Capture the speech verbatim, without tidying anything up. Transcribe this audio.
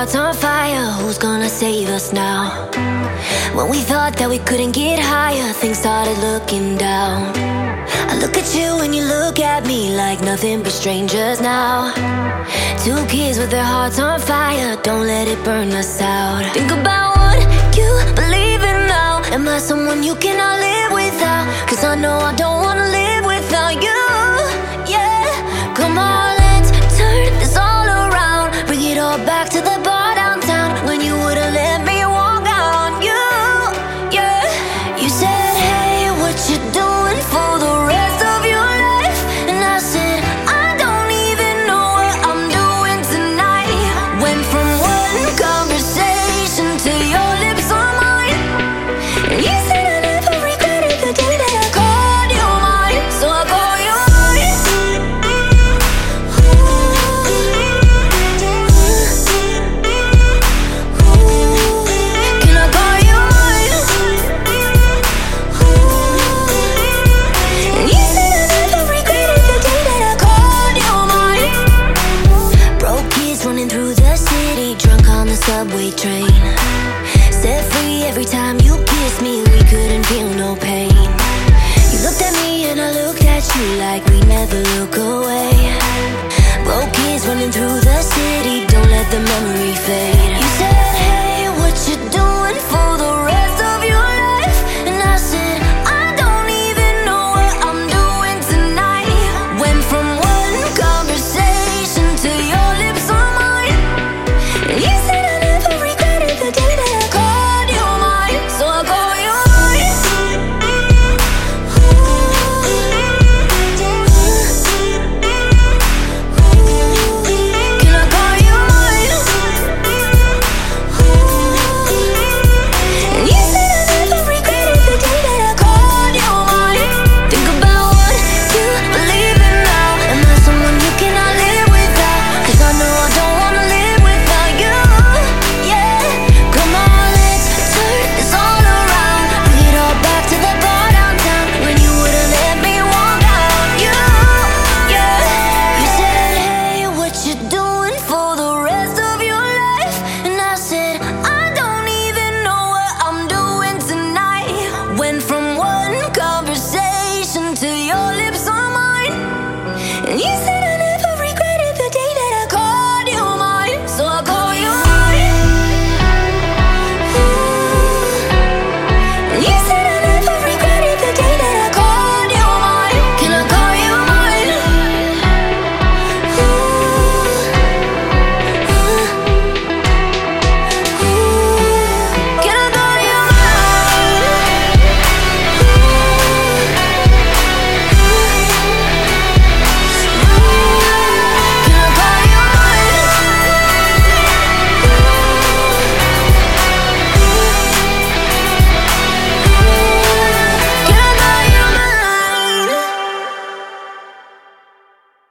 hearts on fire. Who's gonna save us now? When we thought that we couldn't get higher, things started looking down. I look at you and you look at me like nothing but strangers now. Two kids with their hearts on fire, don't let it burn us out. Think about what you believe in now. Am I someone you cannot live without? Cause I know I don't wanna live without you. Yeah, come on, let's turn this all around. Bring it all back to the bar downtown, when you would've let me walk out on you. Yeah, you said, hey, what you doing for the rest of your life? And I said, I don't even know what I'm doing tonight. Went from one conversation to your lips on mine, and you said I never regretted the day that I called you mine. So I call you mine. Can I call you mine? And you said I never regretted the day that I called you mine. Broke kids running through the city, drunk on the subway train. Set free every time you kissed me, we couldn't feel no pain. You looked at me and I looked at you like we never look away. Broke kids running through the city, don't let the memory fade.